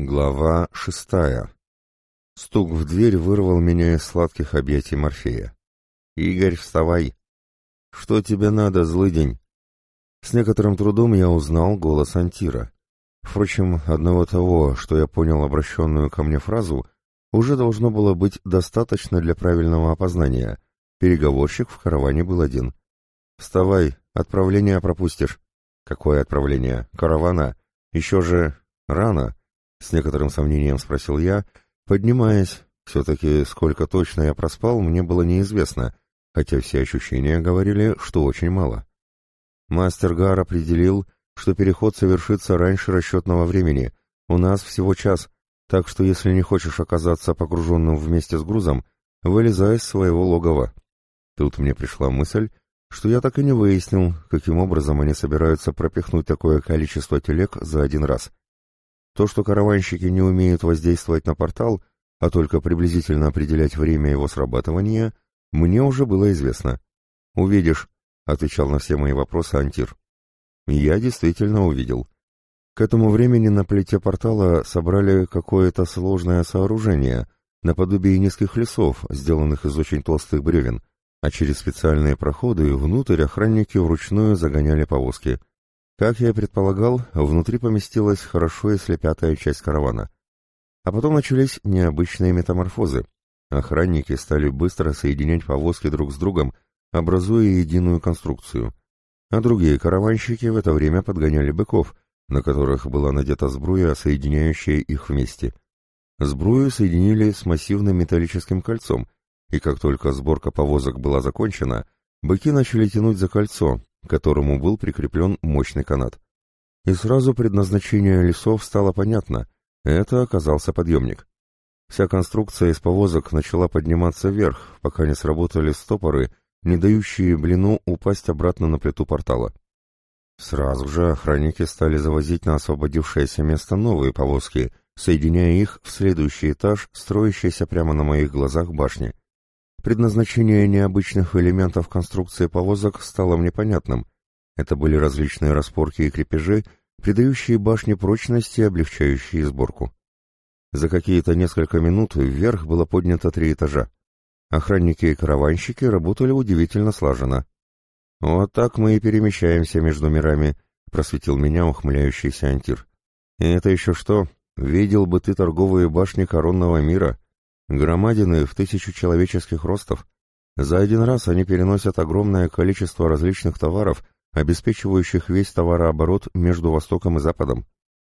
Глава 6. Стук в дверь вырвал меня из сладких объятий Морфея. «Игорь, вставай!» «Что тебе надо, злыдень?» С некоторым трудом я узнал голос Антира. Впрочем, одного того, что я понял обращенную ко мне фразу, уже должно было быть достаточно для правильного опознания. Переговорщик в караване был один. «Вставай, отправление пропустишь». «Какое отправление? Каравана? Еще же рано?» С некоторым сомнением спросил я, поднимаясь. Все-таки сколько точно я проспал, мне было неизвестно, хотя все ощущения говорили, что очень мало. Мастер Гар определил, что переход совершится раньше расчетного времени. У нас всего час, так что если не хочешь оказаться погруженным вместе с грузом, вылезай из своего логова. Тут мне пришла мысль, что я так и не выяснил, каким образом они собираются пропихнуть такое количество телег за один раз. То, что караванщики не умеют воздействовать на портал, а только приблизительно определять время его срабатывания, мне уже было известно. «Увидишь», — отвечал на все мои вопросы Антир. Я действительно увидел. К этому времени на плите портала собрали какое-то сложное сооружение, наподобие низких лесов, сделанных из очень толстых бревен, а через специальные проходы внутрь охранники вручную загоняли повозки. Как я и предполагал, внутри поместилась хорошо, если пятая часть каравана. А потом начались необычные метаморфозы. Охранники стали быстро соединять повозки друг с другом, образуя единую конструкцию. А другие караванщики в это время подгоняли быков, на которых была надета сбруя, соединяющая их вместе. Сбрую соединили с массивным металлическим кольцом, и как только сборка повозок была закончена, быки начали тянуть за кольцо, к которому был прикреплен мощный канат. И сразу предназначение лесов стало понятно. Это оказался подъемник. Вся конструкция из повозок начала подниматься вверх, пока не сработали стопоры, не дающие блину упасть обратно на плиту портала. Сразу же охранники стали завозить на освободившееся место новые повозки, соединяя их в следующий этаж, строящийся прямо на моих глазах башни. Предназначение необычных элементов конструкции повозок стало мне понятным. Это были различные распорки и крепежи, придающие башне прочность и облегчающие сборку. За какие-то несколько минут вверх было поднято 3 этажа. Охранники и караванщики работали удивительно слаженно. «Вот так мы и перемещаемся между мирами», — просветил меня ухмыляющийся Антир. «И это еще что? Видел бы ты торговые башни коронного мира. Громадины в 1000 человеческих ростов. За один раз они переносят огромное количество различных товаров, обеспечивающих весь товарооборот между Востоком и Западом».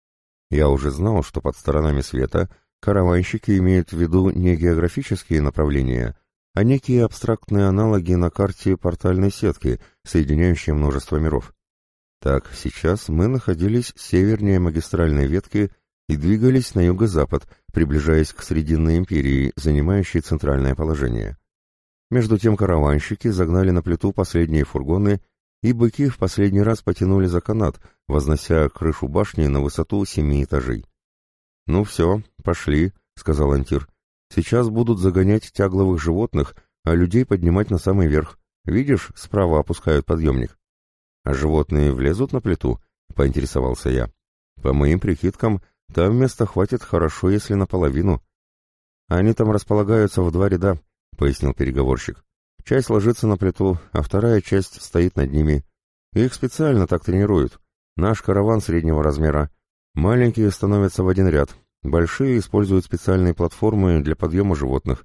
Я уже знал, что под сторонами света караванщики имеют в виду не географические направления, а некие абстрактные аналоги на карте портальной сетки, соединяющей множество миров. Так, сейчас мы находились севернее магистральной ветки и двигались на юго-запад, приближаясь к Срединной империи, занимающей центральное положение. Между тем караванщики загнали на плиту последние фургоны, и быки в последний раз потянули за канат, вознося крышу башни на высоту 7 этажей. «Ну все, пошли», — сказал Антир. «Сейчас будут загонять тягловых животных, а людей поднимать на самый верх. Видишь, справа опускают подъемник». «А животные влезут на плиту?» — поинтересовался я. «По моим прикидкам, там места хватит хорошо, если наполовину». «Они там располагаются в 2 ряда», — пояснил переговорщик. «Часть ложится на плиту, а вторая часть стоит над ними. Их специально так тренируют. Наш караван среднего размера. Маленькие становятся в 1 ряд, большие используют специальные платформы для подъема животных».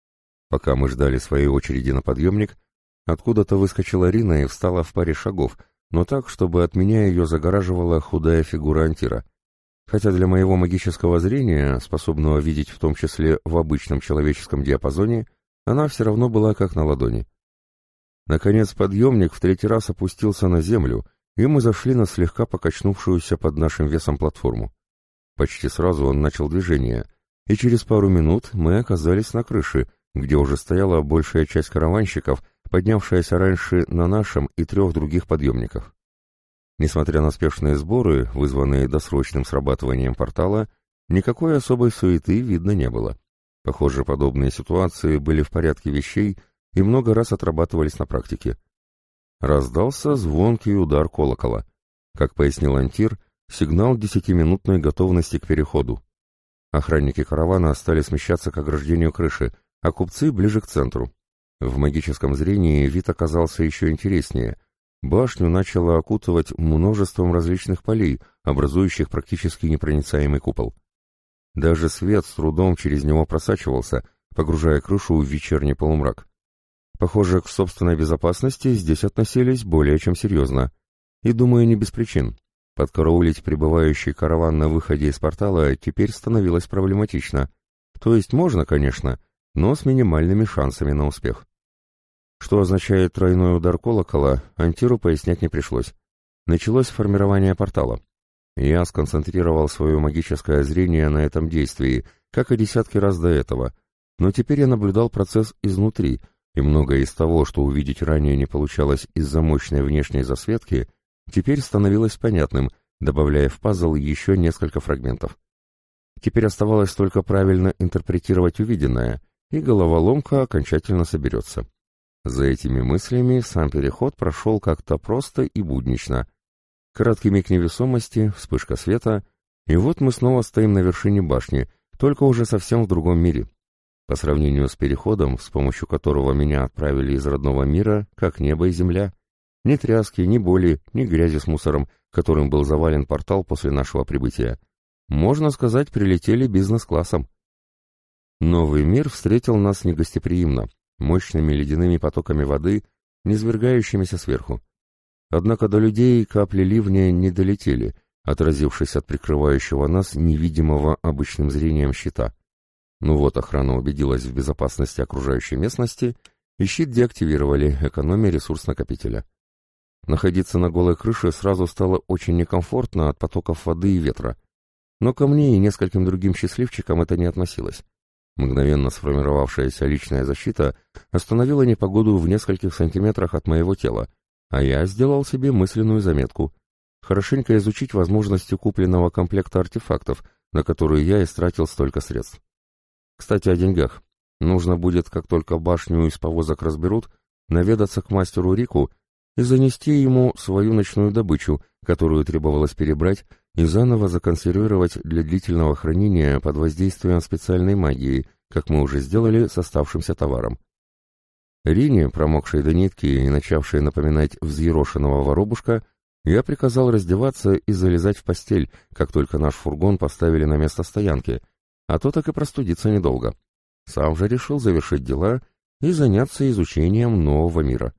Пока мы ждали своей очереди на подъемник, откуда-то выскочила Рина и встала в паре шагов, но так, чтобы от меня ее загораживала худая фигура Антира. Хотя для моего магического зрения, способного видеть в том числе в обычном человеческом диапазоне, она все равно была как на ладони. Наконец подъемник в 3-й раз опустился на землю, и мы зашли на слегка покачнувшуюся под нашим весом платформу. Почти сразу он начал движение, и через пару минут мы оказались на крыше, где уже стояла большая часть караванщиков, поднявшаяся раньше на нашем и 3 других подъемниках. Несмотря на спешные сборы, вызванные досрочным срабатыванием портала, никакой особой суеты видно не было. Похоже, подобные ситуации были в порядке вещей и много раз отрабатывались на практике. Раздался звонкий удар колокола. Как пояснил Антир, сигнал 10-минутной готовности к переходу. Охранники каравана стали смещаться к ограждению крыши, а купцы ближе к центру. В магическом зрении вид оказался еще интереснее. Башню начало окутывать множеством различных полей, образующих практически непроницаемый купол. Даже свет с трудом через него просачивался, погружая крышу в вечерний полумрак. Похоже, к собственной безопасности здесь относились более чем серьезно. И, думаю, не без причин. Подкараулить прибывающий караван на выходе из портала теперь становилось проблематично. То есть можно, конечно, но с минимальными шансами на успех. Что означает тройной удар колокола, Антиру пояснять не пришлось. Началось формирование портала. Я сконцентрировал свое магическое зрение на этом действии, как и десятки раз до этого, но теперь я наблюдал процесс изнутри, и многое из того, что увидеть ранее не получалось из-за мощной внешней засветки, теперь становилось понятным, добавляя в пазл еще несколько фрагментов. Теперь оставалось только правильно интерпретировать увиденное, и головоломка окончательно соберется. За этими мыслями сам переход прошел как-то просто и буднично. Краткий миг невесомости, вспышка света, и вот мы снова стоим на вершине башни, только уже совсем в другом мире. По сравнению с переходом, с помощью которого меня отправили из родного мира, как небо и земля. Ни тряски, ни боли, ни грязи с мусором, которым был завален портал после нашего прибытия. Можно сказать, прилетели бизнес-классом. Новый мир встретил нас негостеприимно, мощными ледяными потоками воды, низвергающимися сверху. Однако до людей капли ливня не долетели, отразившись от прикрывающего нас невидимого обычным зрением щита. Ну вот, охрана убедилась в безопасности окружающей местности, и щит деактивировали, экономя ресурс накопителя. Находиться на голой крыше сразу стало очень некомфортно от потоков воды и ветра. Но ко мне и нескольким другим счастливчикам это не относилось. Мгновенно сформировавшаяся личная защита остановила непогоду в нескольких сантиметрах от моего тела, а я сделал себе мысленную заметку — хорошенько изучить возможности купленного комплекта артефактов, на которые я истратил столько средств. Кстати, о деньгах. Нужно будет, как только башню из повозок разберут, наведаться к мастеру Рику и занести ему свою ночную добычу, которую требовалось перебрать и заново законсервировать для длительного хранения под воздействием специальной магии, как мы уже сделали с оставшимся товаром. Рине, промокшей до нитки и начавшей напоминать взъерошенного воробушка, я приказал раздеваться и залезать в постель, как только наш фургон поставили на место стоянки, а то так и простудиться недолго. Сам же решил завершить дела и заняться изучением нового мира.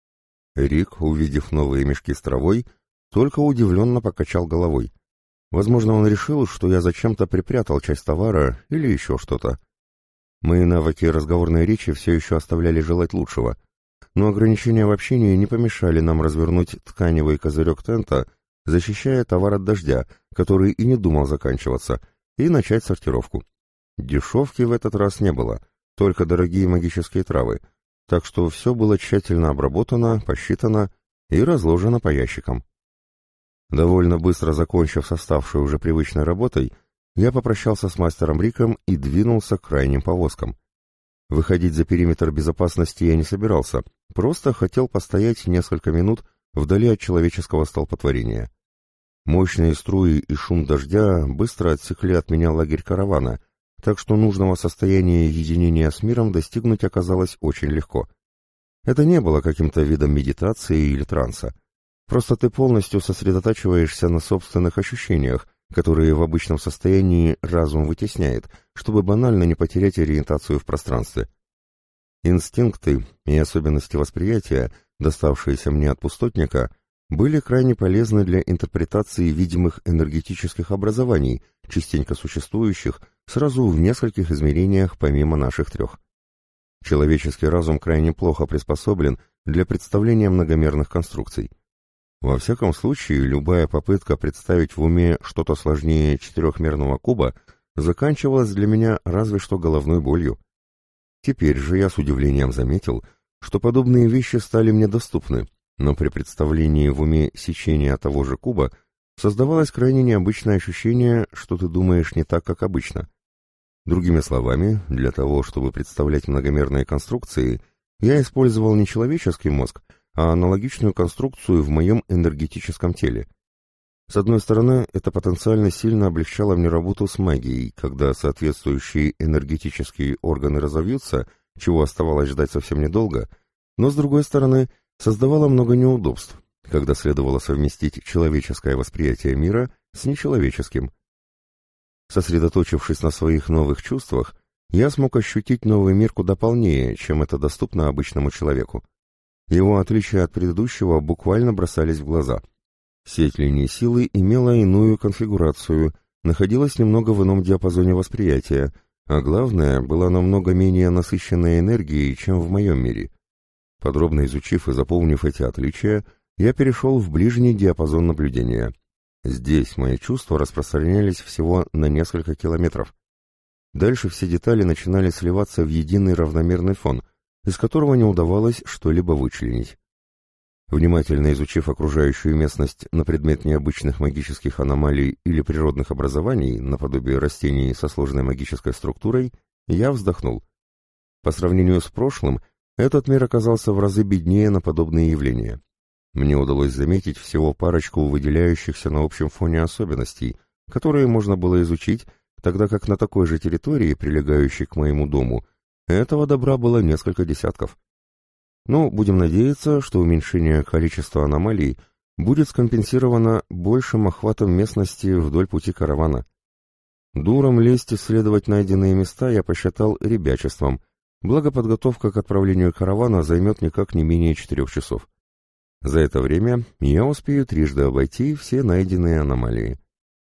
Рик, увидев новые мешки с травой, только удивленно покачал головой. Возможно, он решил, что я зачем-то припрятал часть товара или еще что-то. Мои навыки разговорной речи все еще оставляли желать лучшего, но ограничения в общении не помешали нам развернуть тканевый козырек тента, защищая товар от дождя, который и не думал заканчиваться, и начать сортировку. Дешевки в этот раз не было, только дорогие магические травы, так что все было тщательно обработано, посчитано и разложено по ящикам. Довольно быстро закончив с оставшей уже привычной работой, я попрощался с мастером Риком и двинулся к крайним повозкам. Выходить за периметр безопасности я не собирался, просто хотел постоять несколько минут вдали от человеческого столпотворения. Мощные струи и шум дождя быстро отсекли от меня лагерь каравана, так что нужного состояния единения с миром достигнуть оказалось очень легко. Это не было каким-то видом медитации или транса. Просто ты полностью сосредотачиваешься на собственных ощущениях, которые в обычном состоянии разум вытесняет, чтобы банально не потерять ориентацию в пространстве. Инстинкты и особенности восприятия, доставшиеся мне от пустотника, были крайне полезны для интерпретации видимых энергетических образований, частенько существующих сразу в нескольких измерениях помимо наших трех. Человеческий разум крайне плохо приспособлен для представления многомерных конструкций. Во всяком случае, любая попытка представить в уме что-то сложнее четырехмерного куба заканчивалась для меня разве что головной болью. Теперь же я с удивлением заметил, что подобные вещи стали мне доступны, но при представлении в уме сечения того же куба создавалось крайне необычное ощущение, что ты думаешь не так, как обычно. Другими словами, для того, чтобы представлять многомерные конструкции, я использовал не человеческий мозг, а аналогичную конструкцию в моем энергетическом теле. С одной стороны, это потенциально сильно облегчало мне работу с магией, когда соответствующие энергетические органы разовьются, чего оставалось ждать совсем недолго, но с другой стороны, создавало много неудобств, когда следовало совместить человеческое восприятие мира с нечеловеческим. Сосредоточившись на своих новых чувствах, я смог ощутить новый мир куда полнее, чем это доступно обычному человеку. Его отличия от предыдущего буквально бросались в глаза. Сеть линий силы имела иную конфигурацию, находилась немного в ином диапазоне восприятия, а главное, была намного менее насыщенной энергией, чем в моем мире. Подробно изучив и заполнив эти отличия, я перешел в ближний диапазон наблюдения. Здесь мои чувства распространялись всего на несколько километров. Дальше все детали начинали сливаться в единый равномерный фон, из которого не удавалось что-либо вычленить. Внимательно изучив окружающую местность на предмет необычных магических аномалий или природных образований, наподобие растений со сложной магической структурой, я вздохнул. По сравнению с прошлым, этот мир оказался в разы беднее на подобные явления. Мне удалось заметить всего парочку выделяющихся на общем фоне особенностей, которые можно было изучить, тогда как на такой же территории, прилегающей к моему дому, этого добра было несколько десятков. Но будем надеяться, что уменьшение количества аномалий будет скомпенсировано большим охватом местности вдоль пути каравана. Дуром лезть исследовать найденные места я посчитал ребячеством, благо подготовка к отправлению каравана займет никак не менее 4 часов. За это время я успею трижды обойти все найденные аномалии.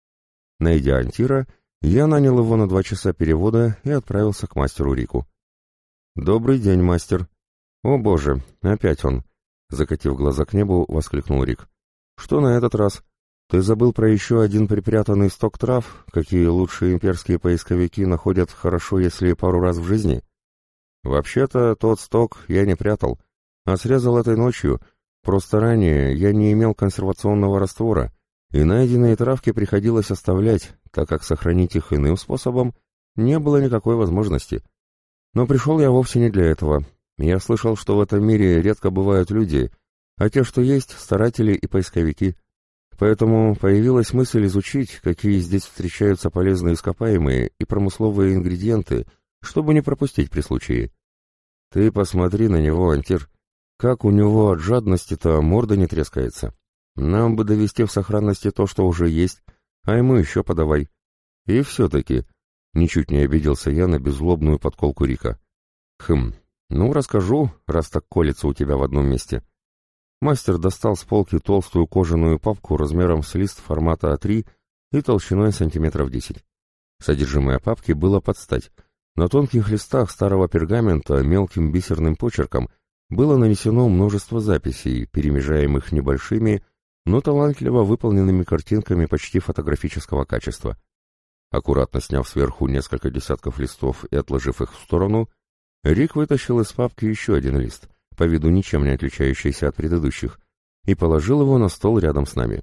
Найдя Антира, я нанял его на 2 часа перевода и отправился к мастеру Рику. «Добрый день, мастер!» «О боже, опять он!» — закатив глаза к небу, воскликнул Рик. «Что на этот раз? Ты забыл про еще один припрятанный сток трав, какие лучшие имперские поисковики находят хорошо, если пару раз в жизни?» «Вообще-то тот сток я не прятал, а срезал этой ночью. Просто ранее я не имел консервационного раствора, и найденные травки приходилось оставлять, так как сохранить их иным способом не было никакой возможности. Но пришел я вовсе не для этого». Я слышал, что в этом мире редко бывают люди, а те, что есть, старатели и поисковики. Поэтому появилась мысль изучить, какие здесь встречаются полезные ископаемые и промысловые ингредиенты, чтобы не пропустить при случае. Ты посмотри на него, Антир, как у него от жадности-то морда не трескается. Нам бы довести в сохранности то, что уже есть, а ему еще подавай. И все-таки, ничуть не обиделся я на беззлобную подколку Рика. Ну, расскажу, раз так колется у тебя в одном месте. Мастер достал с полки толстую кожаную папку размером с лист формата А3 и толщиной сантиметров 10. Содержимое папки было под стать. На тонких листах старого пергамента мелким бисерным почерком было нанесено множество записей, перемежаемых небольшими, но талантливо выполненными картинками почти фотографического качества. Аккуратно сняв сверху несколько десятков листов и отложив их в сторону, Рик вытащил из папки еще один лист, по виду ничем не отличающийся от предыдущих, и положил его на стол рядом с нами.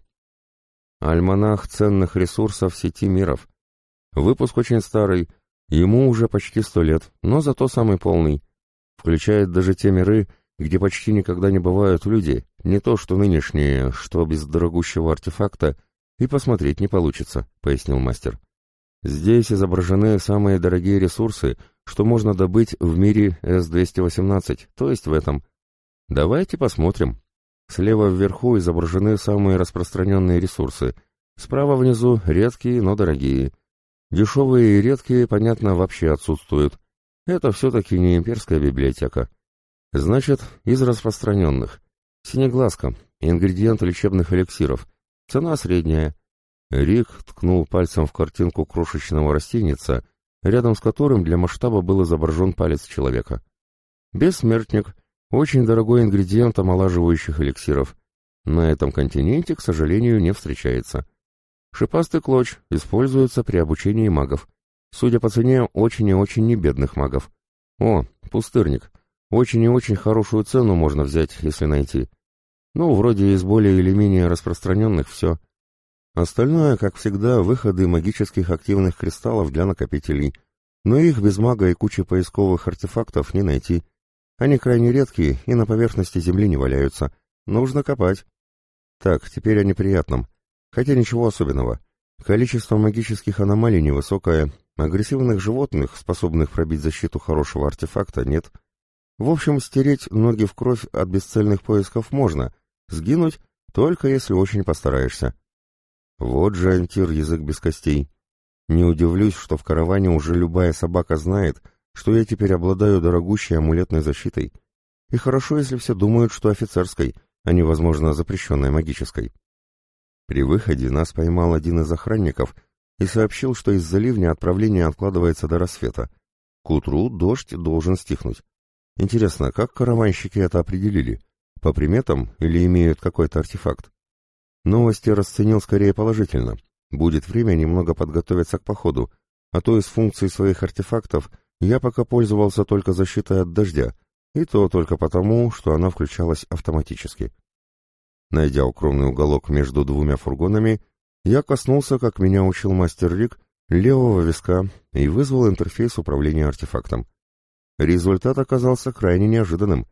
Альманах ценных ресурсов сети миров. Выпуск очень старый, ему уже почти 100 лет, но зато самый полный. Включает даже те миры, где почти никогда не бывают люди, не то что нынешние, что без дорогущего артефакта и посмотреть не получится, пояснил мастер. Здесь изображены самые дорогие ресурсы, что можно добыть в мире С-218, то есть в этом. Давайте посмотрим. Слева вверху изображены самые распространенные ресурсы, справа внизу редкие, но дорогие. Дешевые и редкие, понятно, вообще отсутствуют. Это все-таки не имперская библиотека. Значит, из распространенных. Синеглазка, ингредиент лечебных эликсиров. Цена средняя. Рик ткнул пальцем в картинку крошечного растеница, рядом с которым для масштаба был изображен палец человека. Бессмертник – очень дорогой ингредиент омолаживающих эликсиров. На этом континенте, к сожалению, не встречается. Шипастый клоч используется при обучении магов. Судя по цене, очень и очень небедных магов. О, пустырник. Очень и очень хорошую цену можно взять, если найти. Ну, вроде из более или менее распространенных все. Остальное, как всегда, выходы магических активных кристаллов для накопителей, но их без мага и кучи поисковых артефактов не найти. Они крайне редкие и на поверхности земли не валяются. Нужно копать. Так, теперь о неприятном. Хотя ничего особенного. Количество магических аномалий невысокое, агрессивных животных, способных пробить защиту хорошего артефакта, нет. В общем, стереть ноги в кровь от бесцельных поисков можно, сгинуть только если очень постараешься. Вот же Антир, язык без костей. Не удивлюсь, что в караване уже любая собака знает, что я теперь обладаю дорогущей амулетной защитой. И хорошо, если все думают, что офицерской, а не, возможно, запрещенной магической. При выходе нас поймал один из охранников и сообщил, что из-за ливня отправление откладывается до рассвета. К утру дождь должен стихнуть. Интересно, как караванщики это определили? По приметам или имеют какой-то артефакт? Новости расценил скорее положительно. Будет время немного подготовиться к походу, а то из функций своих артефактов я пока пользовался только защитой от дождя, и то только потому, что она включалась автоматически. Найдя укромный уголок между двумя фургонами, я коснулся, как меня учил мастер Рик, левого виска и вызвал интерфейс управления артефактом. Результат оказался крайне неожиданным.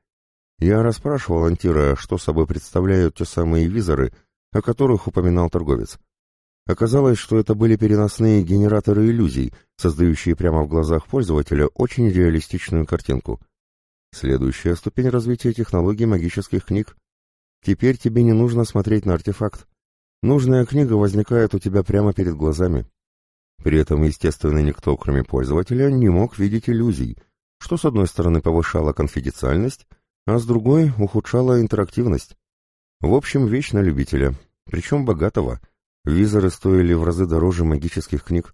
Я расспрашивал Антира, что собой представляют те самые визоры, о которых упоминал торговец. Оказалось, что это были переносные генераторы иллюзий, создающие прямо в глазах пользователя очень реалистичную картинку. Следующая ступень развития технологий магических книг. Теперь тебе не нужно смотреть на артефакт. Нужная книга возникает у тебя прямо перед глазами. При этом, естественно, никто, кроме пользователя, не мог видеть иллюзий, что с одной стороны повышало конфиденциальность, а с другой ухудшало интерактивность. В общем, вещь на любителя, причем богатого. Визоры стоили в разы дороже магических книг.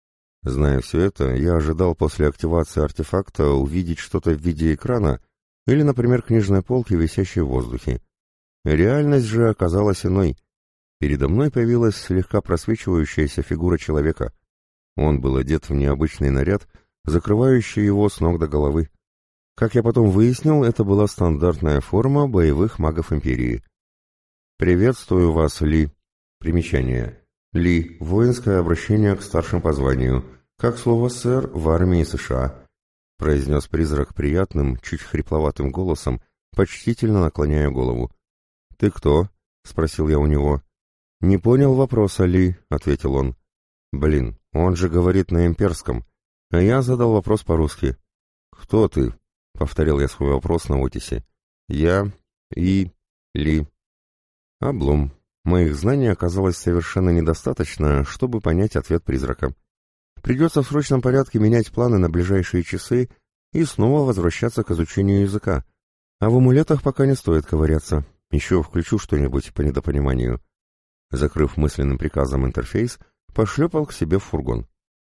Зная все это, я ожидал после активации артефакта увидеть что-то в виде экрана или, например, книжной полки, висящей в воздухе. Реальность же оказалась иной. Передо мной появилась слегка просвечивающаяся фигура человека. Он был одет в необычный наряд, закрывающий его с ног до головы. Как я потом выяснил, это была стандартная форма боевых магов Империи. «Приветствую вас, Ли». Примечание. Ли. Воинское обращение к старшим по званию. Как слово «сэр» в армии США. Произнес призрак приятным, чуть хрипловатым голосом, почтительно наклоняя голову. «Ты кто?» — спросил я у него. «Не понял вопроса, Ли», — ответил он. «Блин, он же говорит на имперском». А я задал вопрос по-русски. «Кто ты?» — повторил я свой вопрос на Отисе. «Я и Ли». Облом. Моих знаний оказалось совершенно недостаточно, чтобы понять ответ призрака. Придется в срочном порядке менять планы на ближайшие часы и снова возвращаться к изучению языка. А в амулетах пока не стоит ковыряться. Еще включу что-нибудь по недопониманию. Закрыв мысленным приказом интерфейс, пошлепал к себе в фургон.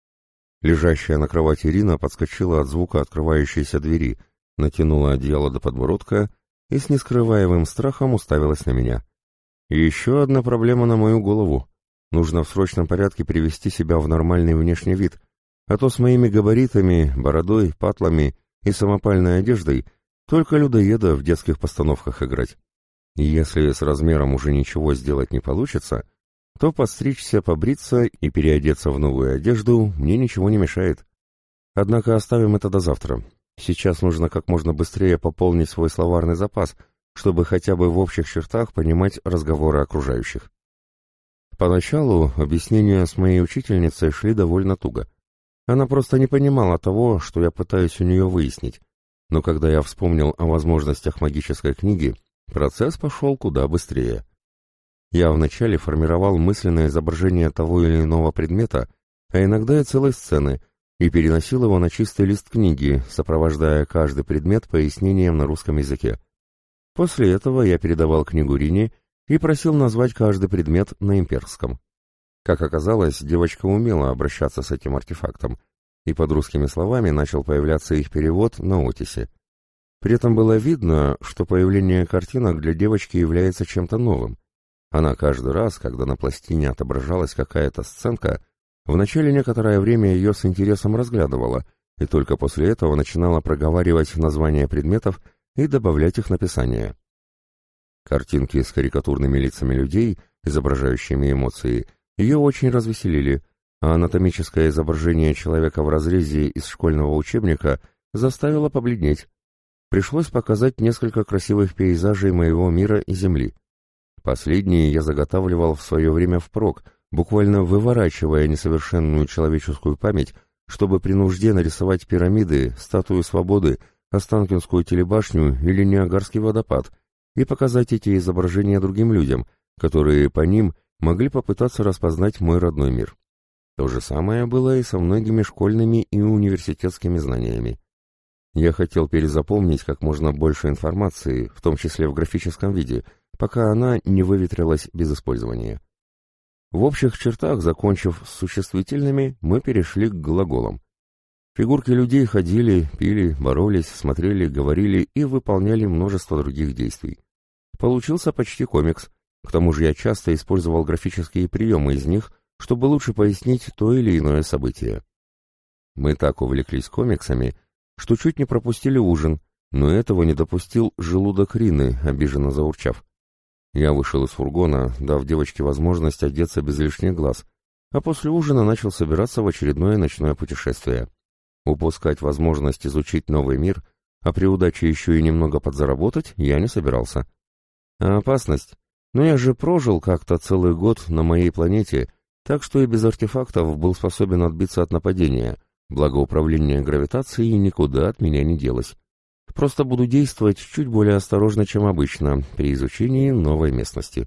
Лежащая на кровати Ирина подскочила от звука открывающейся двери, натянула одеяло до подбородка и с нескрываемым страхом уставилась на меня. Еще одна проблема на мою голову. Нужно в срочном порядке привести себя в нормальный внешний вид, а то с моими габаритами, бородой, патлами и самопальной одеждой только людоеда в детских постановках играть. И если с размером уже ничего сделать не получится, то подстричься, побриться и переодеться в новую одежду мне ничего не мешает. Однако оставим это до завтра. Сейчас нужно как можно быстрее пополнить свой словарный запас, чтобы хотя бы в общих чертах понимать разговоры окружающих. Поначалу объяснения с моей учительницей шли довольно туго. Она просто не понимала того, что я пытаюсь у нее выяснить, но когда я вспомнил о возможностях магической книги, процесс пошел куда быстрее. Я вначале формировал мысленное изображение того или иного предмета, а иногда и целой сцены, и переносил его на чистый лист книги, сопровождая каждый предмет пояснением на русском языке. После этого я передавал книгу Рине и просил назвать каждый предмет на имперском. Как оказалось, девочка умела обращаться с этим артефактом, и под русскими словами начал появляться их перевод на Отисе. При этом было видно, что появление картинок для девочки является чем-то новым. Она каждый раз, когда на пластине отображалась какая-то сценка, вначале некоторое время ее с интересом разглядывала, и только после этого начинала проговаривать названия предметов и добавлять их написание. Картинки с карикатурными лицами людей, изображающими эмоции, ее очень развеселили, а анатомическое изображение человека в разрезе из школьного учебника заставило побледнеть. Пришлось показать несколько красивых пейзажей моего мира и Земли. Последние я заготавливал в свое время впрок, буквально выворачивая несовершенную человеческую память, чтобы при нужде нарисовать пирамиды, статую свободы, Останкинскую телебашню или Ниагарский водопад и показать эти изображения другим людям, которые по ним могли попытаться распознать мой родной мир. То же самое было и со многими школьными и университетскими знаниями. Я хотел перезапомнить как можно больше информации, в том числе в графическом виде, пока она не выветрилась без использования. В общих чертах, закончив с существительными, мы перешли к глаголам. Фигурки людей ходили, пили, боролись, смотрели, говорили и выполняли множество других действий. Получился почти комикс, к тому же я часто использовал графические приемы из них, чтобы лучше пояснить то или иное событие. Мы так увлеклись комиксами, что чуть не пропустили ужин, но этого не допустил желудок Рины, обиженно заурчав. Я вышел из фургона, дав девочке возможность одеться без лишних глаз, а после ужина начал собираться в очередное ночное путешествие. Упускать возможность изучить новый мир, а при удаче еще и немного подзаработать, я не собирался. А опасность? Но я же прожил как-то целый год на моей планете, так что и без артефактов был способен отбиться от нападения, благо управление гравитацией никуда от меня не делось. Просто буду действовать чуть более осторожно, чем обычно, при изучении новой местности.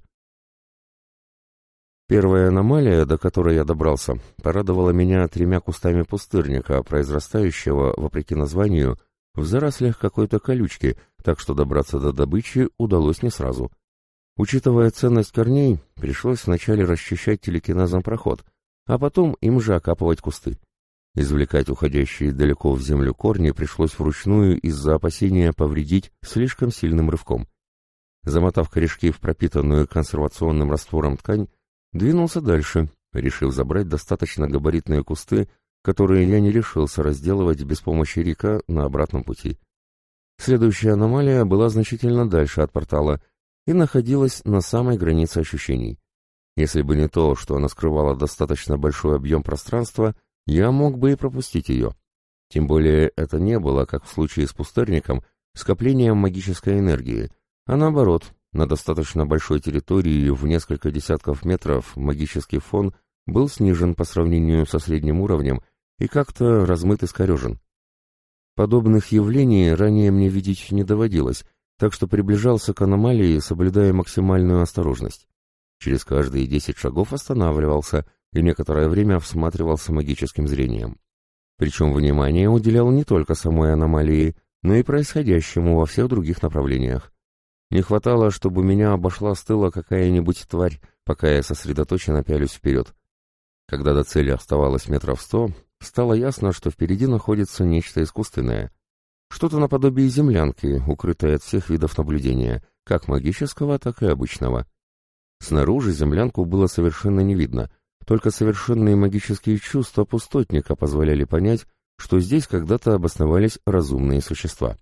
Первая аномалия, до которой я добрался, порадовала меня 3 кустами пустырника, произрастающего, вопреки названию, в зарослях какой-то колючки, так что добраться до добычи удалось не сразу. Учитывая ценность корней, пришлось вначале расчищать телекинезом проход, а потом им же окапывать кусты. Извлекать уходящие далеко в землю корни пришлось вручную из-за опасения повредить слишком сильным рывком. Замотав корешки в пропитанную консервационным раствором ткань, двинулся дальше, решив забрать достаточно габаритные кусты, которые я не решился разделывать без помощи Рика на обратном пути. Следующая аномалия была значительно дальше от портала и находилась на самой границе ощущений. Если бы не то, что она скрывала достаточно большой объем пространства, я мог бы и пропустить ее. Тем более это не было, как в случае с пустырником, скоплением магической энергии, а наоборот, на достаточно большой территории в несколько десятков метров магический фон был снижен по сравнению со средним уровнем и как-то размыт и искорежен. Подобных явлений ранее мне видеть не доводилось, так что приближался к аномалии, соблюдая максимальную осторожность. Через каждые 10 шагов останавливался и некоторое время всматривался магическим зрением. Причем внимание уделял не только самой аномалии, но и происходящему во всех других направлениях. Не хватало, чтобы меня обошла с тыла какая-нибудь тварь, пока я сосредоточенно пялюсь вперед. Когда до цели оставалось 100 метров, стало ясно, что впереди находится нечто искусственное. Что-то наподобие землянки, укрытое от всех видов наблюдения, как магического, так и обычного. Снаружи землянку было совершенно не видно, только совершенные магические чувства пустотника позволяли понять, что здесь когда-то обосновались разумные существа.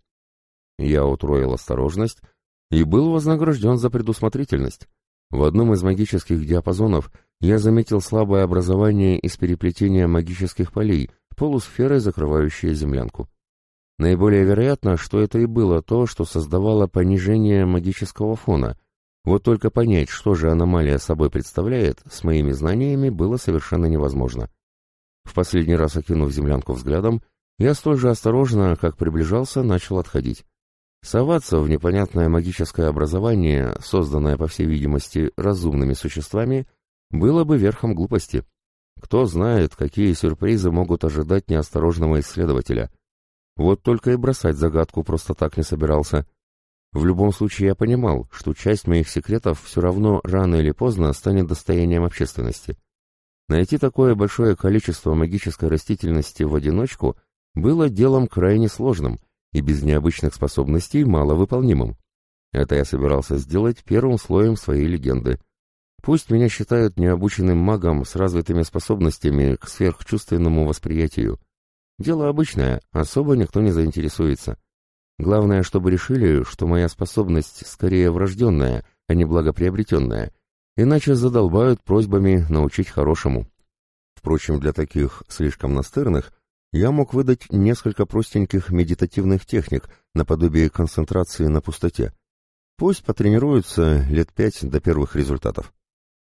Я утроил осторожность и был вознагражден за предусмотрительность. В одном из магических диапазонов я заметил слабое образование из переплетения магических полей, полусферой закрывающей землянку. Наиболее вероятно, что это и было то, что создавало понижение магического фона. Вот только понять, что же аномалия собой представляет, с моими знаниями было совершенно невозможно. В последний раз, окинув землянку взглядом, я столь же осторожно, как приближался, начал отходить. Соваться в непонятное магическое образование, созданное, по всей видимости, разумными существами, было бы верхом глупости. Кто знает, какие сюрпризы могут ожидать неосторожного исследователя. Вот только и бросать загадку просто так не собирался. В любом случае я понимал, что часть моих секретов все равно рано или поздно станет достоянием общественности. Найти такое большое количество магической растительности в одиночку было делом крайне сложным и без необычных способностей маловыполнимым. Это я собирался сделать первым слоем своей легенды. Пусть меня считают необученным магом с развитыми способностями к сверхчувственному восприятию. Дело обычное, особо никто не заинтересуется. Главное, чтобы решили, что моя способность скорее врожденная, а не благоприобретенная, иначе задолбают просьбами научить хорошему. Впрочем, для таких слишком настырных я мог выдать несколько простеньких медитативных техник наподобие концентрации на пустоте. Пусть потренируются лет 5 до первых результатов.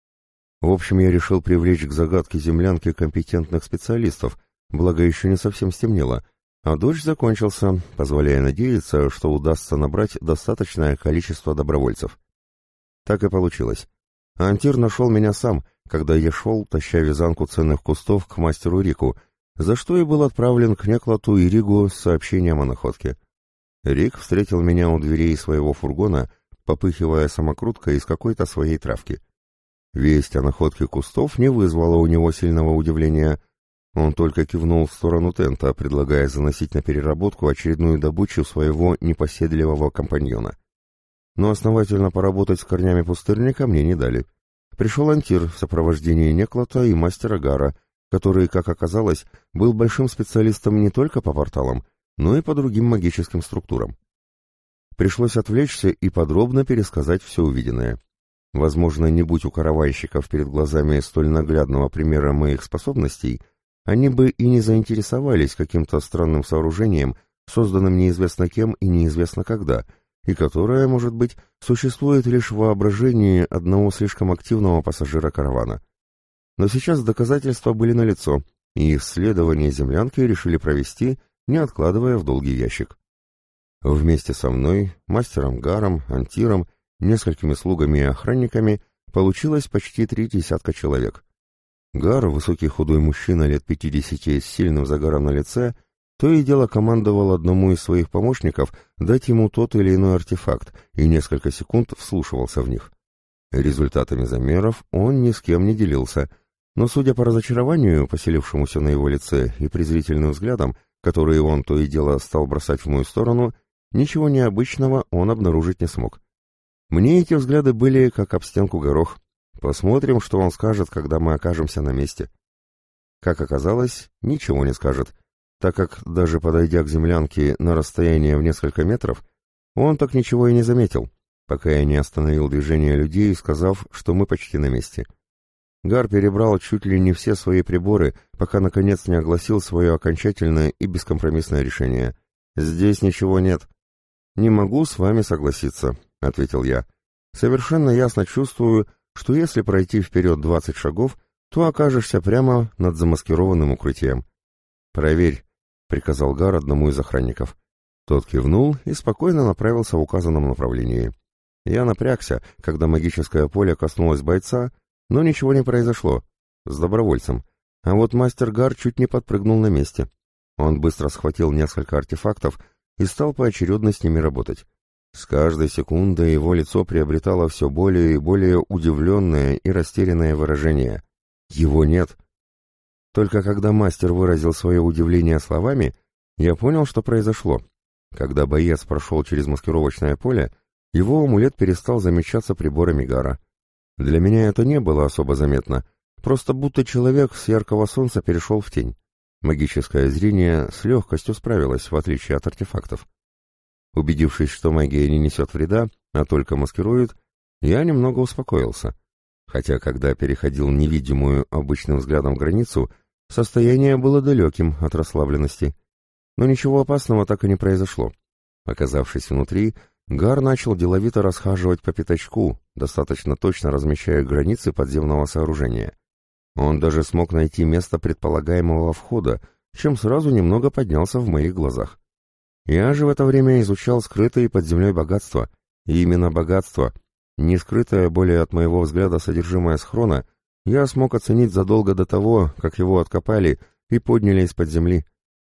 В общем, я решил привлечь к загадке землянки компетентных специалистов, благо еще не совсем стемнело, а дождь закончился, позволяя надеяться, что удастся набрать достаточное количество добровольцев. Так и получилось. Антир нашел меня сам, когда я шел, таща вязанку ценных кустов к мастеру Рику, за что и был отправлен к Неклоту и Ригу с сообщением о находке. Рик встретил меня у дверей своего фургона, попыхивая самокруткой из какой-то своей травки. Весть о находке кустов не вызвала у него сильного удивления. Он только кивнул в сторону тента, предлагая заносить на переработку очередную добычу своего непоседливого компаньона. Но основательно поработать с корнями пустырника мне не дали. Пришел Антир в сопровождении Неклота и мастера Гара, который, как оказалось, был большим специалистом не только по порталам, но и по другим магическим структурам. Пришлось отвлечься и подробно пересказать все увиденное. Возможно, не будь у каравайщиков перед глазами столь наглядного примера моих способностей, они бы и не заинтересовались каким-то странным сооружением, созданным неизвестно кем и неизвестно когда, и которое, может быть, существует лишь в воображении одного слишком активного пассажира каравана. Но сейчас доказательства были налицо, и исследование землянки решили провести, не откладывая в долгий ящик. Вместе со мной, мастером Гаром, Антиром, несколькими слугами и охранниками получилось почти 3 десятка человек. Гар, высокий худой мужчина лет 50 с сильным загаром на лице, то и дело командовал одному из своих помощников дать ему тот или иной артефакт и несколько секунд вслушивался в них. Результатами замеров он ни с кем не делился, но, судя по разочарованию, поселившемуся на его лице, и презрительным взглядам, которые он то и дело стал бросать в мою сторону, ничего необычного он обнаружить не смог. Мне эти взгляды были как об стенку горох. Посмотрим, что он скажет, когда мы окажемся на месте. Как оказалось, ничего не скажет, так как, даже подойдя к землянке на расстояние в несколько метров, он так ничего и не заметил, пока я не остановил движение людей, сказав, что мы почти на месте. Гар перебрал чуть ли не все свои приборы, пока наконец не огласил свое окончательное и бескомпромиссное решение. «Здесь ничего нет». «Не могу с вами согласиться», — ответил я. «Совершенно ясно чувствую, что если пройти вперед 20 шагов, то окажешься прямо над замаскированным укрытием». «Проверь», — приказал Гар одному из охранников. Тот кивнул и спокойно направился в указанном направлении. Я напрягся, когда магическое поле коснулось бойца, но ничего не произошло. С добровольцем. А вот мастер Гар чуть не подпрыгнул на месте. Он быстро схватил несколько артефактов и стал поочередно с ними работать. С каждой секундой его лицо приобретало все более и более удивленное и растерянное выражение. Его нет. Только когда мастер выразил свое удивление словами, я понял, что произошло. Когда боец прошел через маскировочное поле, его амулет перестал замечаться приборами Гара. Для меня это не было особо заметно, просто будто человек с яркого солнца перешел в тень. Магическое зрение с легкостью справилось, в отличие от артефактов. Убедившись, что магия не несет вреда, а только маскирует, я немного успокоился. Хотя, когда переходил невидимую обычным взглядом границу, состояние было далеким от расслабленности. Но ничего опасного так и не произошло. Оказавшись внутри, Гар начал деловито расхаживать по пятачку, достаточно точно размещая границы подземного сооружения. Он даже смог найти место предполагаемого входа, чем сразу немного поднялся в моих глазах. Я же в это время изучал скрытые под землей богатства, и именно богатство, не скрытое более от моего взгляда содержимое схрона, я смог оценить задолго до того, как его откопали и подняли из-под земли.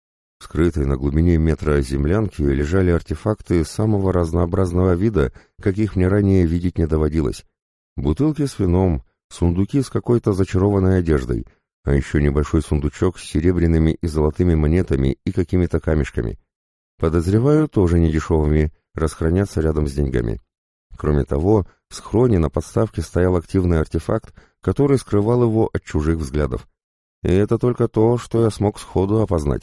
В скрытой на глубине метра землянки лежали артефакты самого разнообразного вида, каких мне ранее видеть не доводилось. Бутылки с вином, сундуки с какой-то зачарованной одеждой, а еще небольшой сундучок с серебряными и золотыми монетами и какими-то камешками. Подозреваю, тоже недешевыми, расхранятся рядом с деньгами. Кроме того, в схроне на подставке стоял активный артефакт, который скрывал его от чужих взглядов. И это только то, что я смог сходу опознать.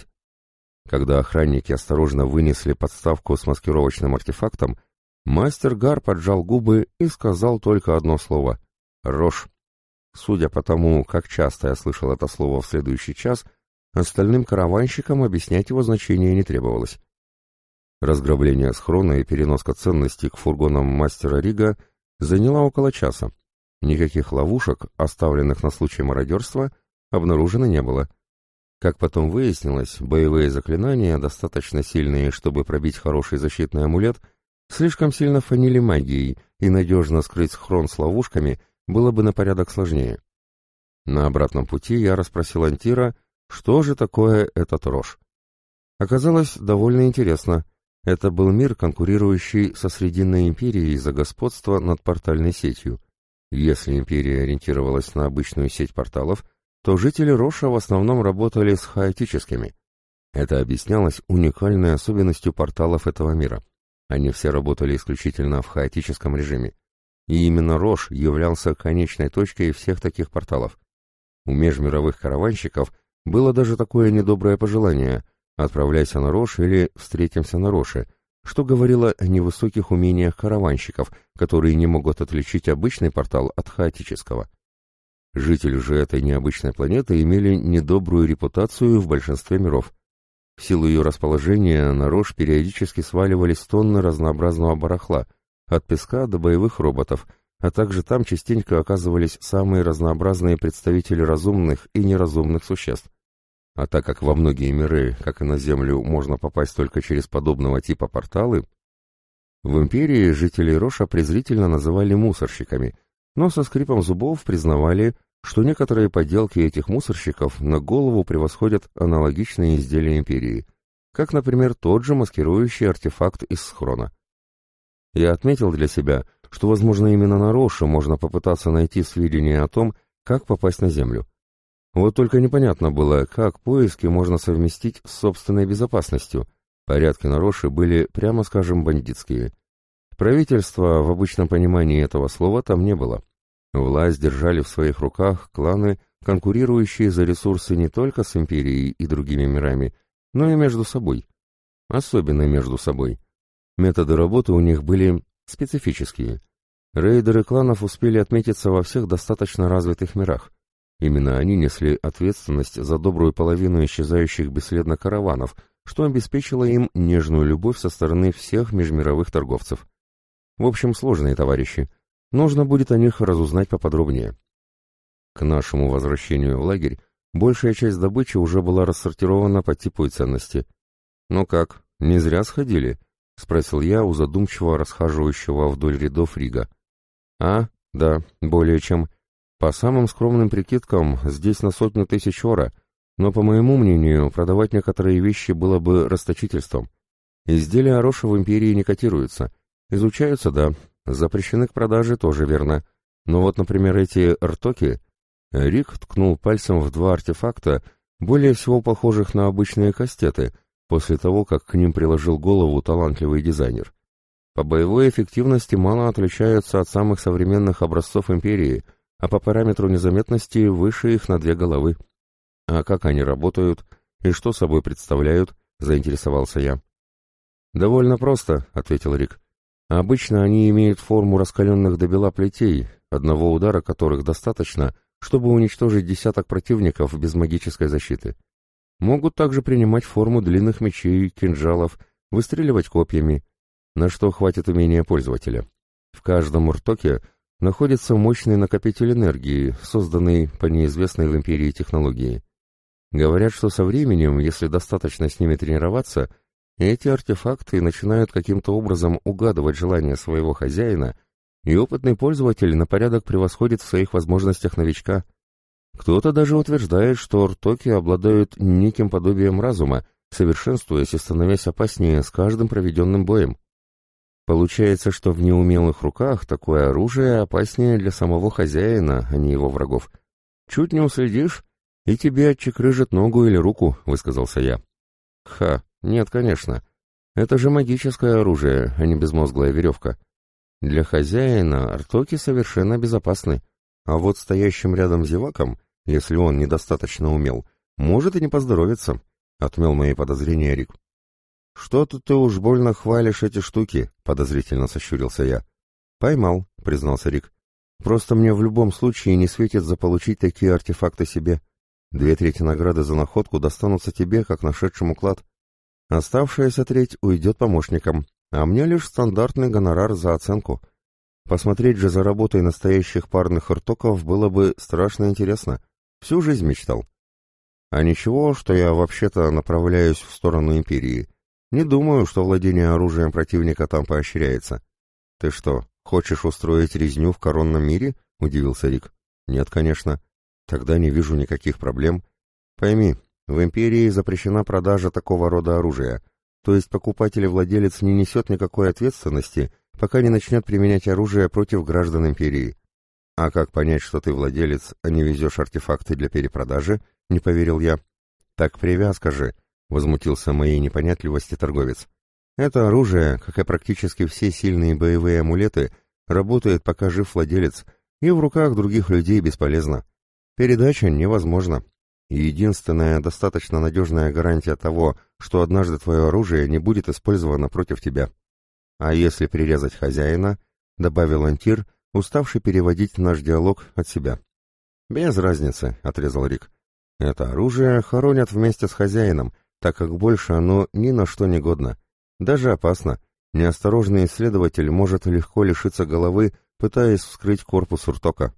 Когда охранники осторожно вынесли подставку с маскировочным артефактом, мастер Гар поджал губы и сказал только одно слово — «Рожь». Судя по тому, как часто я слышал это слово в следующий час, остальным караванщикам объяснять его значение не требовалось. Разграбление схрона и переноска ценностей к фургонам мастера Рига заняла около часа. Никаких ловушек, оставленных на случай мародерства, обнаружено не было. Как потом выяснилось, боевые заклинания, достаточно сильные, чтобы пробить хороший защитный амулет, слишком сильно фанили магией, и надежно скрыть схрон с ловушками было бы на порядок сложнее. На обратном пути я расспросил Антира, что же такое этот Рош. Оказалось довольно интересно. Это был мир, конкурирующий со Срединной империей за господство над портальной сетью. Если империя ориентировалась на обычную сеть порталов, то жители Роша в основном работали с хаотическими. Это объяснялось уникальной особенностью порталов этого мира. Они все работали исключительно в хаотическом режиме. И именно Рош являлся конечной точкой всех таких порталов. У межмировых караванщиков было даже такое недоброе пожелание: «Отправляйся на Рош» или «Встретимся на Роше», что говорило о невысоких умениях караванщиков, которые не могут отличить обычный портал от хаотического. Жители же этой необычной планеты имели недобрую репутацию в большинстве миров. В силу ее расположения на Рош периодически сваливались тонны разнообразного барахла, от песка до боевых роботов, а также там частенько оказывались самые разнообразные представители разумных и неразумных существ. А так как во многие миры, как и на Землю, можно попасть только через подобного типа порталы, в Империи жителей Роша презрительно называли мусорщиками, но со скрипом зубов признавали, что некоторые поделки этих мусорщиков на голову превосходят аналогичные изделия Империи, как, например, тот же маскирующий артефакт из схрона. Я отметил для себя, что, возможно, именно на Роше можно попытаться найти сведения о том, как попасть на Землю. Вот только непонятно было, как поиски можно совместить с собственной безопасностью. Порядки на Роше были, прямо скажем, бандитские. Правительства в обычном понимании этого слова там не было. Власть держали в своих руках кланы, конкурирующие за ресурсы не только с Империей и другими мирами, но и между собой. Особенно между собой. Методы работы у них были специфические. Рейдеры кланов успели отметиться во всех достаточно развитых мирах. Именно они несли ответственность за добрую половину исчезающих бесследно караванов, что обеспечило им нежную любовь со стороны всех межмировых торговцев. В общем, сложные товарищи. Нужно будет о них разузнать поподробнее. К нашему возвращению в лагерь большая часть добычи уже была рассортирована по типу и ценности. «Ну как, не зря сходили?» — спросил я у задумчиво расхаживающего вдоль рядов Рига. «А, да, более чем. По самым скромным прикидкам, здесь на 100 000 ора, но, по моему мнению, продавать некоторые вещи было бы расточительством. Изделия Роша в Империи не котируются. Изучаются, да, запрещены к продаже, тоже верно. Но вот, например, эти ртоки...» Рик ткнул пальцем в два артефакта, более всего похожих на обычные кастеты, после того, как к ним приложил голову талантливый дизайнер. По боевой эффективности мало отличаются от самых современных образцов Империи, а по параметру незаметности выше их на 2 головы. «А как они работают и что собой представляют?» — заинтересовался я. «Довольно просто», — ответил Рик. «Обычно они имеют форму раскаленных до бела плетей, одного удара которых достаточно, чтобы уничтожить десяток противников без магической защиты. Могут также принимать форму длинных мечей, кинжалов, выстреливать копьями, на что хватит умения пользователя. В каждом ртоке находится мощный накопитель энергии, созданный по неизвестной в Империи технологии. Говорят, что со временем, если достаточно с ними тренироваться, эти артефакты начинают каким-то образом угадывать желания своего хозяина, и опытный пользователь на порядок превосходит в своих возможностях новичка. Кто-то даже утверждает, что ртоки обладают неким подобием разума, совершенствуясь и становясь опаснее с каждым проведенным боем. Получается, что в неумелых руках такое оружие опаснее для самого хозяина, а не его врагов. «Чуть не уследишь, и тебе отчекрыжат ногу или руку», — высказался я. «Ха, нет, конечно. Это же магическое оружие, а не безмозглая веревка. Для хозяина ртоки совершенно безопасны, а вот стоящим рядом зевакам, если он недостаточно умел, может и не поздоровиться», — отмел мои подозрения Рик. «Что-то ты уж больно хвалишь эти штуки», — подозрительно сощурился я. «Поймал», — признался Рик. «Просто мне в любом случае не светит заполучить такие артефакты себе. 2/3 награды за находку достанутся тебе, как нашедшему клад». Оставшаяся треть уйдет помощникам, а мне лишь стандартный гонорар за оценку. Посмотреть же за работой настоящих парных ртоков было бы страшно интересно. Всю жизнь мечтал. А ничего, что я вообще-то направляюсь в сторону Империи. Не думаю, что владение оружием противника там поощряется. Ты что, хочешь устроить резню в коронном мире? Удивился Рик. Нет, конечно. Тогда не вижу никаких проблем. Пойми, в Империи запрещена продажа такого рода оружия. То есть покупатель и владелец не несет никакой ответственности, пока не начнет применять оружие против граждан Империи. А как понять, что ты владелец, а не везешь артефакты для перепродажи? Не поверил я. Так привязка же, возмутился моей непонятливости торговец. Это оружие, как и практически все сильные боевые амулеты, работает, пока жив владелец, и в руках других людей бесполезно. Передача невозможна. И единственная достаточно надежная гарантия того, что однажды твое оружие не будет использовано против тебя. А если прирезать хозяина, добавил Антир, уставший переводить наш диалог от себя. Без разницы, отрезал Рик. Это оружие хоронят вместе с хозяином, так как больше оно ни на что не годно. Даже опасно. Неосторожный исследователь может легко лишиться головы, пытаясь вскрыть корпус уртока.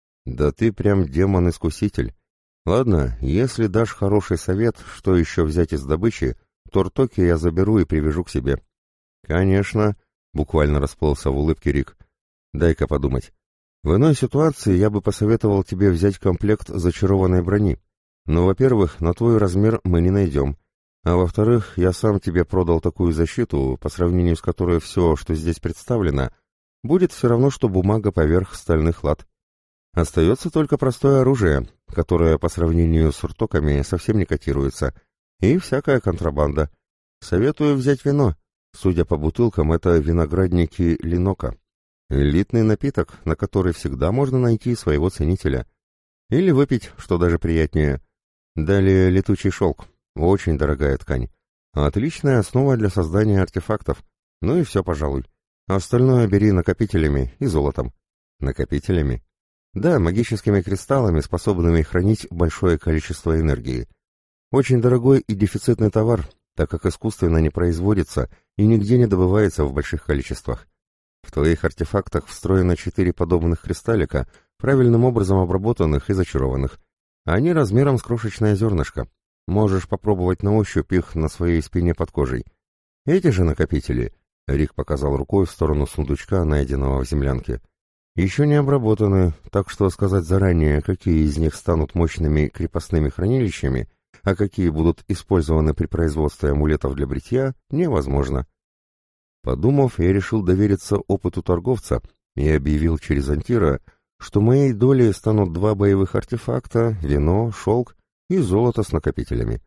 Да ты прям демон-искуситель. Ладно, если дашь хороший совет, что еще взять из добычи, то ртоки я заберу и привяжу к себе. Конечно, буквально расплылся в улыбке Рик. Дай-ка подумать. В иной ситуации я бы посоветовал тебе взять комплект зачарованной брони. Но, во-первых, на твой размер мы не найдем. А во-вторых, я сам тебе продал такую защиту, по сравнению с которой все, что здесь представлено, будет все равно, что бумага поверх стальных лад. Остается только простое оружие, которое по сравнению с ртоками совсем не котируется, и всякая контрабанда. Советую взять вино. Судя по бутылкам, это виноградники Ленока. Элитный напиток, на который всегда можно найти своего ценителя. Или выпить, что даже приятнее. Далее летучий шелк. Очень дорогая ткань. Отличная основа для создания артефактов. Ну и все, пожалуй. Остальное бери накопителями и золотом. Накопителями? Да, магическими кристаллами, способными хранить большое количество энергии. Очень дорогой и дефицитный товар, так как искусственно не производится и нигде не добывается в больших количествах. В твоих артефактах встроено 4 подобных кристаллика, правильным образом обработанных и зачарованных. Они размером с крошечное зернышко. Можешь попробовать на ощупь их на своей спине под кожей. Эти же накопители, Рик показал рукой в сторону сундучка, найденного в землянке, еще не обработаны, так что сказать заранее, какие из них станут мощными крепостными хранилищами, а какие будут использованы при производстве амулетов для бритья, невозможно. Подумав, я решил довериться опыту торговца и объявил через Антира, что моей долей станут 2 боевых артефакта, вино, шелк и золото с накопителями.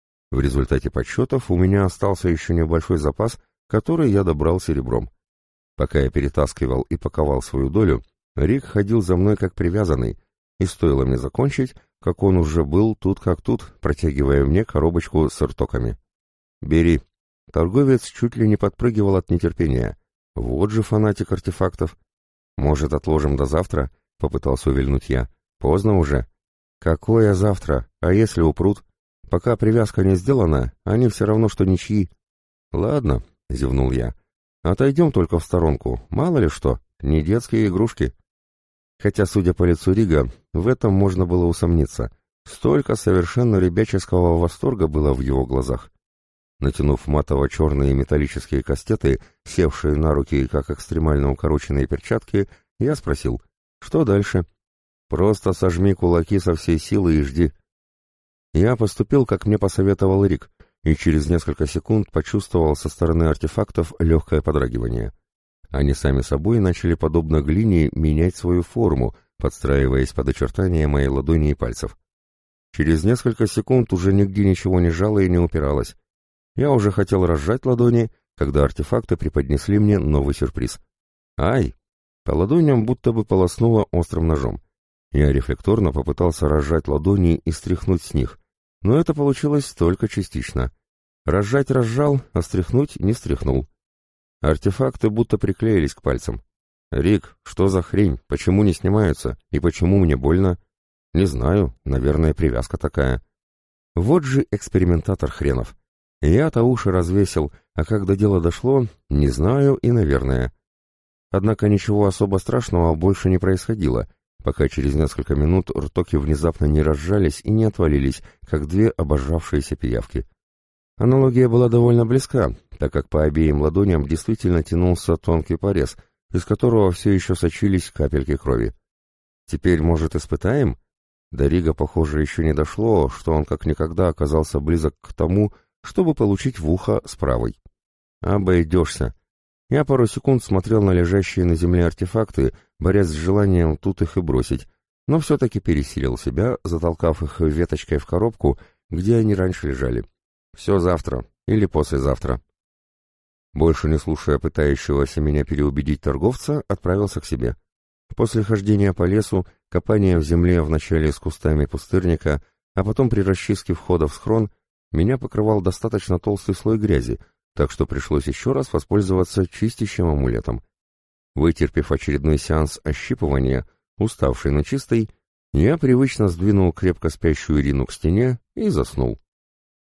В результате подсчетов у меня остался еще небольшой запас, который я добрал серебром. Пока я перетаскивал и паковал свою долю, Рик ходил за мной как привязанный, и стоило мне закончить, как он уже был тут как тут, протягивая мне коробочку с ртоками. «Бери». Торговец чуть ли не подпрыгивал от нетерпения. Вот же фанатик артефактов. «Может, отложим до завтра?» — попытался увильнуть я. «Поздно уже». «Какое завтра? А если упрут? Пока привязка не сделана, они все равно, что ничьи». «Ладно», — зевнул я. «Отойдем только в сторонку, мало ли что, не детские игрушки». Хотя, судя по лицу Рига, в этом можно было усомниться. Столько совершенно ребяческого восторга было в его глазах. Натянув матово-черные металлические кастеты, севшие на руки, как экстремально укороченные перчатки, я спросил, что дальше? «Просто сожми кулаки со всей силы и жди». Я поступил, как мне посоветовал Рик, и через несколько секунд почувствовал со стороны артефактов легкое подрагивание. Они сами собой начали, подобно глине, менять свою форму, подстраиваясь под очертания моей ладони и пальцев. Через несколько секунд уже нигде ничего не жало и не упиралось. Я уже хотел разжать ладони, когда артефакты преподнесли мне новый сюрприз. «Ай!» По ладоням будто бы полоснуло острым ножом. Я рефлекторно попытался разжать ладони и стряхнуть с них, но это получилось только частично. Разжать разжал, а стряхнуть не стряхнул. Артефакты будто приклеились к пальцам. «Рик, что за хрень? Почему не снимаются? И почему мне больно?» «Не знаю, наверное, привязка такая». Вот же экспериментатор хренов. Я-то уши развесил, а как до дела дошло, не знаю и наверное. Однако ничего особо страшного больше не происходило, пока через несколько минут ртоки внезапно не разжались и не отвалились, как две обожравшиеся пиявки. Аналогия была довольно близка, так как по обеим ладоням действительно тянулся тонкий порез, из которого все еще сочились капельки крови. Теперь, может, испытаем? До Рига, похоже, еще не дошло, что он как никогда оказался близок к тому, чтобы получить в ухо с правой. Обойдешься. Я пару секунд смотрел на лежащие на земле артефакты, борясь с желанием тут их и бросить, но все-таки пересилил себя, затолкав их веточкой в коробку, где они раньше лежали. Все завтра или послезавтра. Больше не слушая пытающегося меня переубедить торговца, отправился к себе. После хождения по лесу, копания в земле вначале с кустами пустырника, а потом при расчистке входа в схрон, меня покрывал достаточно толстый слой грязи, так что пришлось еще раз воспользоваться чистящим амулетом. Вытерпев очередной сеанс ощипывания, уставший, но чистый, я привычно сдвинул крепко спящую Ирину к стене и заснул.